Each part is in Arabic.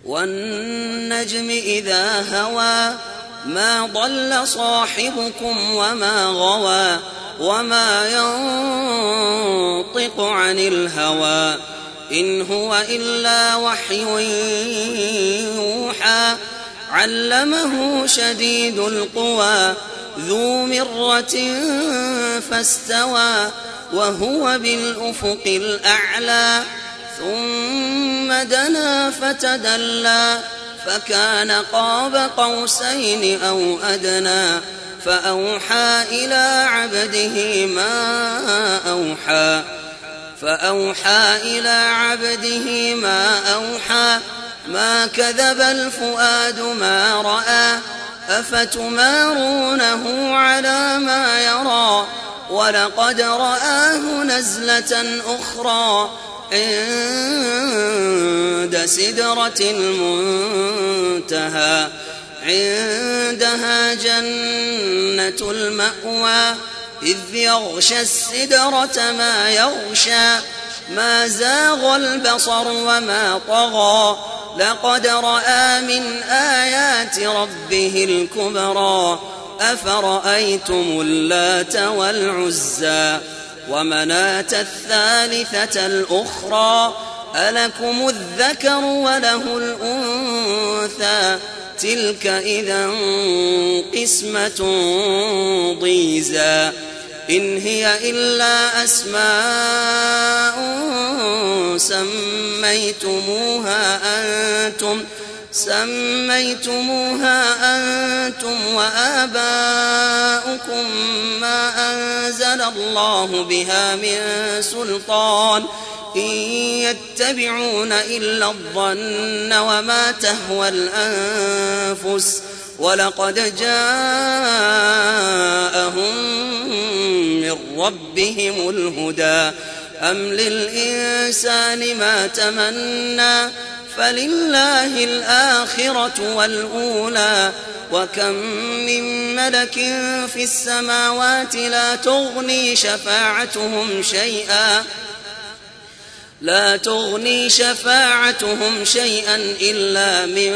والنجم إذا هوى ما ضل صاحبكم وما غوى وما ينطق عن الهوى إن هو إلا وحي يوحى علمه شديد القوى ذو مرة فاستوى وهو بالأفق الأعلى ثم دنا فتدلى فكان قاب قوسين أو أدنى فأوحى إلى عبده ما أوحى ما كذب الفؤاد ما رأى أفتمارونه على ما يرى ولقد رآه نزلة أخرى عند سدرة المنتهى عندها جنة المأوى إذ يغشى السدرة ما يغشى ما زاغ البصر وما طغى لقد رأى من آيات ربه الكبرى أفرأيتم اللات والعزى ومناة الثالثة الأخرى ألكم الذكر وله الأنثى تلك إذا قسمة ضيزى إن هي إلا أسماء سميتموها أنتم وآباؤكم ما أنزل الله بها من سلطان إن يتبعون إلا الظن وما تهوى الأنفس ولقد جاءهم من ربهم الهدى أم للإنسان ما تمنى فلله الآخرة والأولى وكم من ملك في السماوات لا تغني شفاعتهم شيئا إلا من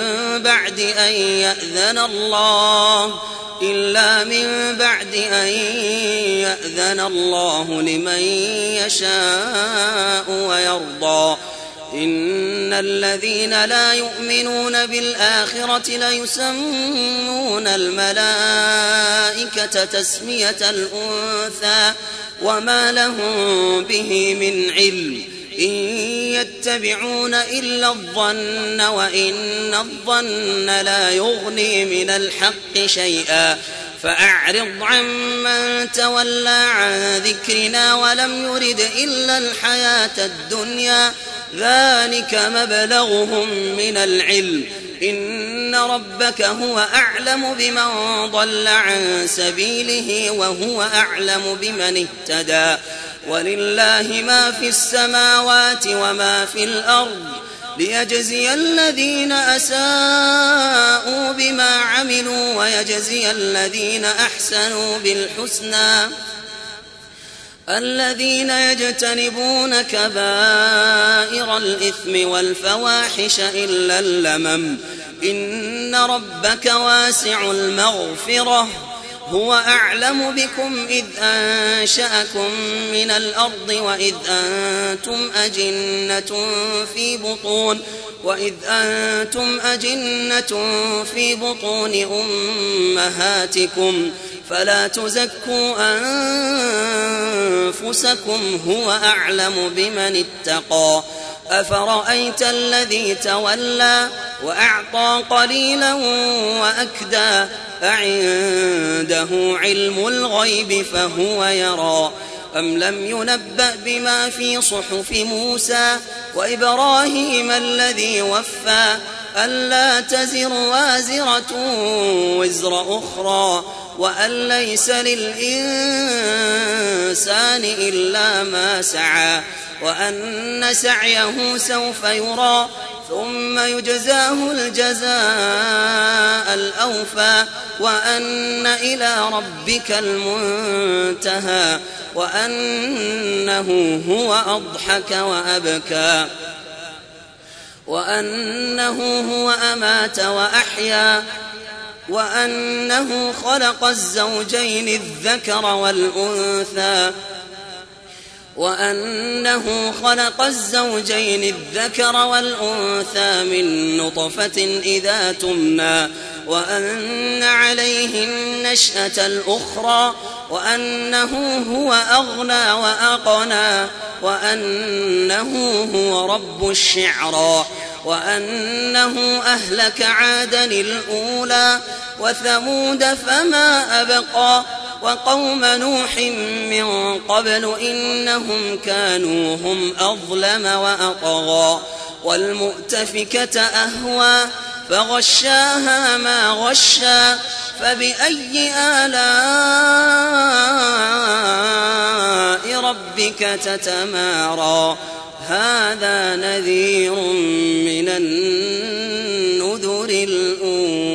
بعد أن يأذن الله لمن يشاء ويرضى إن الذين لا يؤمنون بالآخرة ليسمون الملائكة تسمية الأنثى وما لهم به من علم إن يتبعون إلا الظن وإن الظن لا يغني من الحق شيئا فأعرض عمن تولى عن ذكرنا ولم يرد إلا الحياة الدنيا ذلك مبلغهم من العلم إن ربك هو أعلم بمن ضل عن سبيله وهو أعلم بمن اهتدى ولله ما في السماوات وما في الأرض ليجزي الذين أساءوا بما عملوا ويجزي الذين أحسنوا بالحسنى الذين يجتنبون كبائر الإثم والفواحش إلا اللمم إن ربك واسع المغفرة هو أعلم بكم إذ أنشأكم من الأرض وإذ أنتم أجنة في بطون أمهاتكم فلا تزكوا أنفسكم هو أعلم بمن اتقى أفرأيت الذي تولى وأعطى قليلا وأكدى أعنده علم الغيب فهو يرى أم لم ينبأ بما في صحف موسى وإبراهيم الذي وفى ألا تزر وازرة وزر أخرى وأن ليس للإنسان إلا ما سعى وأن سعيه سوف يرى ثم يجزاه الجزاء الأوفى وأن إلى ربك المنتهى وأنه هو أضحك وأبكى وأنه هو أمات وأحيا وأنه خلق الزوجين الذكر والأنثى من نطفة إذا تمنى وأن عليه النشأة الأخرى وأنه هو أغنى وأقنى وأنه هو رب الشعرى وأنه أهلك عادا الأولى وثمود فما أبقى وقوم نوح من قبل إنهم كانوا هم أظلم وأطغى والمؤتفكة أهوى فغشاها ما غشا فبأي آلاء ربك تتمارى هذا نذير من النذر الأولى.